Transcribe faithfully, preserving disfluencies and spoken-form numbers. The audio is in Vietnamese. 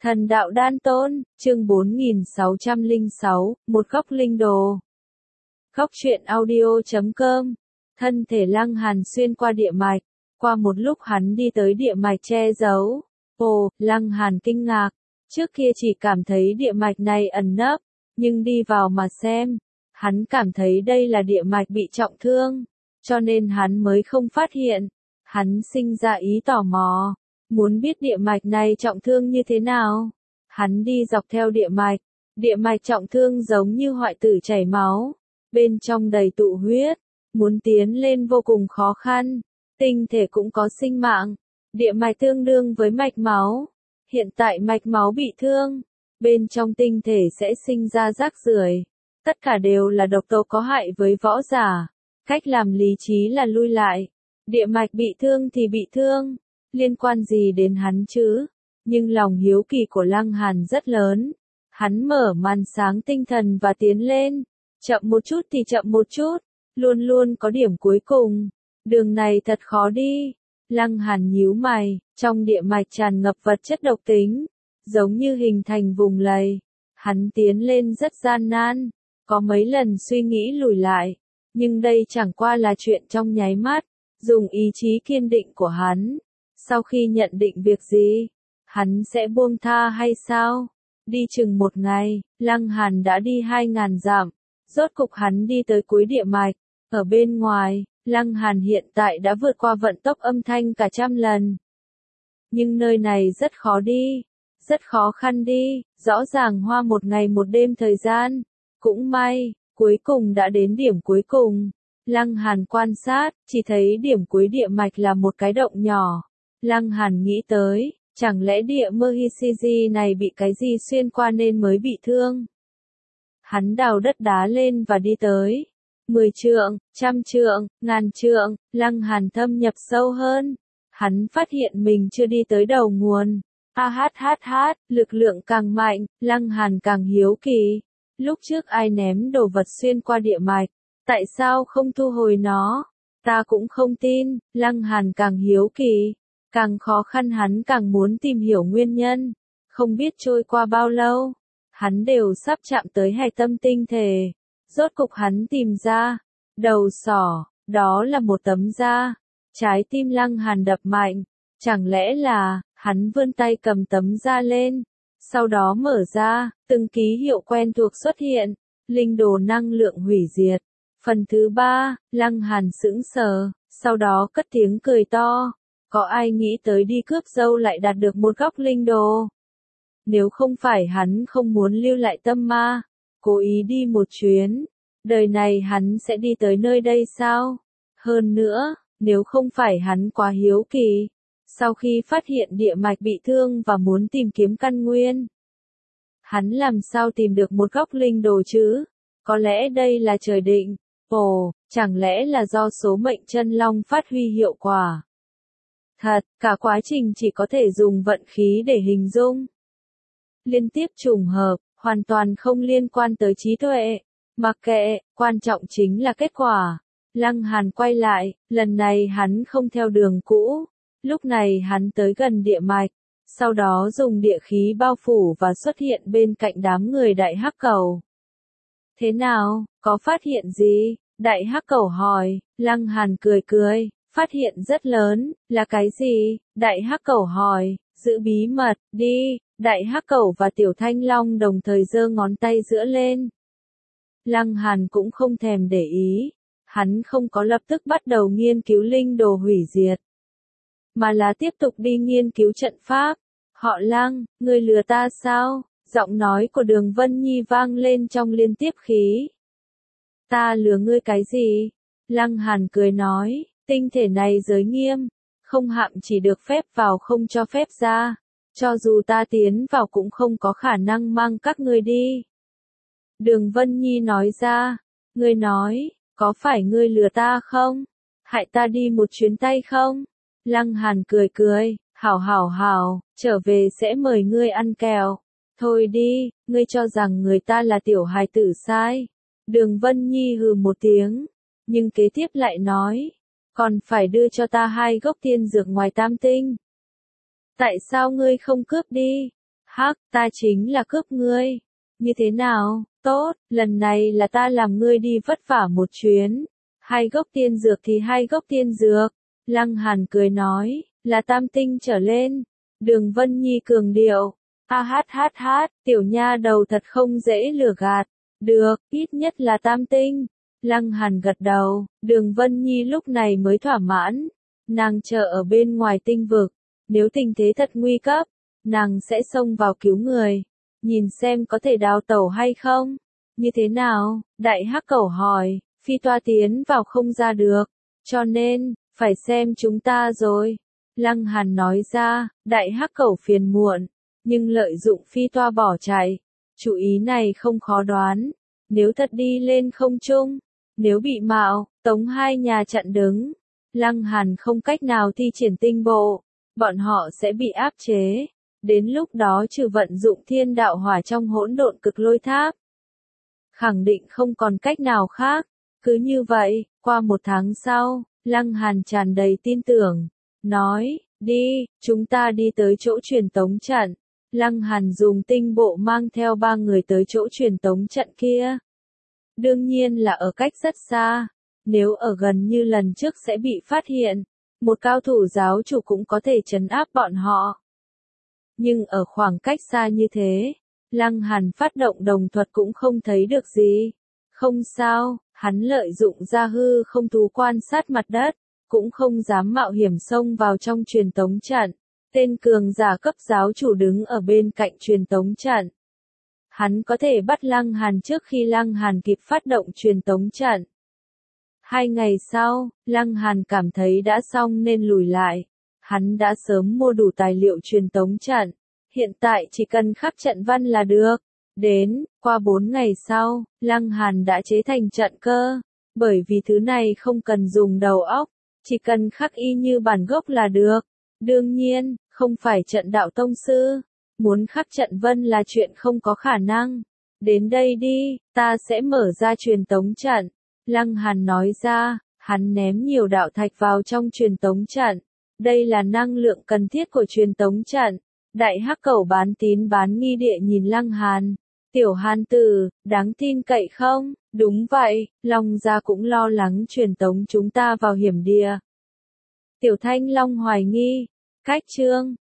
Thần đạo đan tôn, chương bốn nghìn sáu trăm lẻ sáu, một góc linh đồ. Góc truyện audio chấm com. Thân thể Lăng Hàn xuyên qua địa mạch, qua một lúc hắn đi tới địa mạch che giấu. Ồ, Lăng Hàn kinh ngạc, trước kia chỉ cảm thấy địa mạch này ẩn nấp, nhưng đi vào mà xem, hắn cảm thấy đây là địa mạch bị trọng thương, cho nên hắn mới không phát hiện. Hắn sinh ra ý tò mò, muốn biết địa mạch này trọng thương như thế nào. Hắn đi dọc theo địa mạch, địa mạch trọng thương giống như hoại tử chảy máu, bên trong đầy tụ huyết, muốn tiến lên vô cùng khó khăn. Tinh thể cũng có sinh mạng, địa mạch tương đương với mạch máu. Hiện tại mạch máu bị thương, bên trong tinh thể sẽ sinh ra rác rưởi. Tất cả đều là độc tố có hại với võ giả. Cách làm lý trí là lui lại. Địa mạch bị thương thì bị thương, liên quan gì đến hắn chứ? Nhưng lòng hiếu kỳ của Lăng Hàn rất lớn. Hắn mở màn sáng tinh thần và tiến lên. Chậm một chút thì chậm một chút, luôn luôn có điểm cuối cùng. Đường này thật khó đi. Lăng Hàn nhíu mày, trong địa mạch tràn ngập vật chất độc tính, giống như hình thành vùng lầy. Hắn tiến lên rất gian nan, có mấy lần suy nghĩ lùi lại, nhưng đây chẳng qua là chuyện trong nháy mắt. Dùng ý chí kiên định của hắn, sau khi nhận định việc gì, hắn sẽ buông tha hay sao? Đi chừng một ngày, Lăng Hàn đã đi hai ngàn dặm, rốt cục hắn đi tới cuối địa mạch. Ở bên ngoài, Lăng Hàn hiện tại đã vượt qua vận tốc âm thanh cả trăm lần. Nhưng nơi này rất khó đi, rất khó khăn đi, rõ ràng hoa một ngày một đêm thời gian. Cũng may, cuối cùng đã đến điểm cuối cùng. Lăng Hàn quan sát, chỉ thấy điểm cuối địa mạch là một cái động nhỏ. Lăng Hàn nghĩ tới, chẳng lẽ địa Mohishiji này bị cái gì xuyên qua nên mới bị thương? Hắn đào đất đá lên và đi tới. Mười trượng, trăm trượng, ngàn trượng, Lăng Hàn thâm nhập sâu hơn. Hắn phát hiện mình chưa đi tới đầu nguồn. A hát hát hát, lực lượng càng mạnh, Lăng Hàn càng hiếu kỳ. Lúc trước ai ném đồ vật xuyên qua địa mạch? Tại sao không thu hồi nó? Ta cũng không tin. Lăng Hàn càng hiếu kỳ, càng khó khăn hắn càng muốn tìm hiểu nguyên nhân. Không biết trôi qua bao lâu, hắn đều sắp chạm tới hạch tâm tinh thể. Rốt cục hắn tìm ra, đầu sỏ, đó là một tấm da. Trái tim Lăng Hàn đập mạnh, chẳng lẽ là, hắn vươn tay cầm tấm da lên, sau đó mở ra, từng ký hiệu quen thuộc xuất hiện, linh đồ năng lượng hủy diệt. Phần thứ ba, Lăng Hàn sững sờ, sau đó cất tiếng cười to. Có ai nghĩ tới đi cướp dâu lại đạt được một góc linh đồ? Nếu không phải hắn không muốn lưu lại tâm ma, cố ý đi một chuyến, đời này hắn sẽ đi tới nơi đây sao? Hơn nữa, nếu không phải hắn quá hiếu kỳ, sau khi phát hiện địa mạch bị thương và muốn tìm kiếm căn nguyên, hắn làm sao tìm được một góc linh đồ chứ? Có lẽ đây là trời định. Ồ, chẳng lẽ là do số mệnh chân long phát huy hiệu quả? Thật, cả quá trình chỉ có thể dùng vận khí để hình dung. Liên tiếp trùng hợp, hoàn toàn không liên quan tới trí tuệ. Mặc kệ, quan trọng chính là kết quả. Lăng Hàn quay lại, lần này hắn không theo đường cũ. Lúc này hắn tới gần địa mạch, sau đó dùng địa khí bao phủ và xuất hiện bên cạnh đám người Đại Hắc Cầu. Thế nào, có phát hiện gì? Đại Hắc Cẩu hỏi. Lăng Hàn cười cười, phát hiện rất lớn, là cái gì? Đại Hắc Cẩu hỏi, giữ bí mật, đi. Đại Hắc Cẩu và Tiểu Thanh Long đồng thời giơ ngón tay giữa lên. Lăng Hàn cũng không thèm để ý, hắn không có lập tức bắt đầu nghiên cứu linh đồ hủy diệt, mà là tiếp tục đi nghiên cứu trận pháp. Họ Lăng, ngươi lừa ta sao? Giọng nói của Đường Vân Nhi vang lên trong liên tiếp khí. Ta lừa ngươi cái gì? Lăng Hàn cười nói, tinh thể này giới nghiêm, không hạm chỉ được phép vào không cho phép ra. Cho dù ta tiến vào cũng không có khả năng mang các ngươi đi. Đường Vân Nhi nói ra, ngươi nói, có phải ngươi lừa ta không? Hại ta đi một chuyến tay không? Lăng Hàn cười cười, hảo hảo hảo, trở về sẽ mời ngươi ăn kẹo. Thôi đi, ngươi cho rằng người ta là tiểu hài tử sai. Đường Vân Nhi hừ một tiếng, nhưng kế tiếp lại nói, còn phải đưa cho ta hai gốc tiên dược ngoài tam tinh. Tại sao ngươi không cướp đi? Hắc, ta chính là cướp ngươi. Như thế nào? Tốt, lần này là ta làm ngươi đi vất vả một chuyến. Hai gốc tiên dược thì hai gốc tiên dược. Lăng Hàn cười nói, là tam tinh trở lên. Đường Vân Nhi cường điệu. Ha hát hát hát, tiểu nha đầu thật không dễ lừa gạt. Được, ít nhất là tam tinh. Lăng Hàn gật đầu, Đường Vân Nhi lúc này mới thỏa mãn. Nàng chờ ở bên ngoài tinh vực. Nếu tình thế thật nguy cấp, nàng sẽ xông vào cứu người. Nhìn xem có thể đào tẩu hay không? Như thế nào? Đại Hắc Cẩu hỏi, Phi Toa tiến vào không ra được. Cho nên, phải xem chúng ta rồi. Lăng Hàn nói ra, Đại Hắc Cẩu phiền muộn, nhưng lợi dụng Phi Toa bỏ chạy. Chủ ý này không khó đoán. Nếu thật đi lên không trung, nếu bị mạo, tống hai nhà chặn đứng, Lăng Hàn không cách nào thi triển tinh bộ, bọn họ sẽ bị áp chế. Đến lúc đó trừ vận dụng thiên đạo hỏa trong hỗn độn cực lôi tháp, khẳng định không còn cách nào khác. Cứ như vậy, qua một tháng sau, Lăng Hàn tràn đầy tin tưởng, nói, đi, chúng ta đi tới chỗ truyền tống trận. Lăng Hàn dùng tinh bộ mang theo ba người tới chỗ truyền tống trận kia. Đương nhiên là ở cách rất xa, nếu ở gần như lần trước sẽ bị phát hiện, một cao thủ giáo chủ cũng có thể trấn áp bọn họ. Nhưng ở khoảng cách xa như thế, Lăng Hàn phát động đồng thuật cũng không thấy được gì. Không sao, hắn lợi dụng ra hư không thú quan sát mặt đất, cũng không dám mạo hiểm xông vào trong truyền tống trận. Tên cường giả cấp giáo chủ đứng ở bên cạnh truyền tống trận. Hắn có thể bắt Lăng Hàn trước khi Lăng Hàn kịp phát động truyền tống trận. Hai ngày sau, Lăng Hàn cảm thấy đã xong nên lùi lại. Hắn đã sớm mua đủ tài liệu truyền tống trận. Hiện tại chỉ cần khắc trận văn là được. Đến, qua bốn ngày sau, Lăng Hàn đã chế thành trận cơ. Bởi vì thứ này không cần dùng đầu óc, chỉ cần khắc y như bản gốc là được. Đương nhiên, không phải trận đạo tông sư. Muốn khắc trận vân là chuyện không có khả năng. Đến đây đi, ta sẽ mở ra truyền tống trận. Lăng Hàn nói ra, hắn ném nhiều đạo thạch vào trong truyền tống trận. Đây là năng lượng cần thiết của truyền tống trận. Đại Hắc Cẩu bán tín bán nghi địa nhìn Lăng Hàn. Tiểu Hàn tử, đáng tin cậy không? Đúng vậy, Long gia cũng lo lắng truyền tống chúng ta vào hiểm địa. Tiểu Thanh Long hoài nghi. Cách chương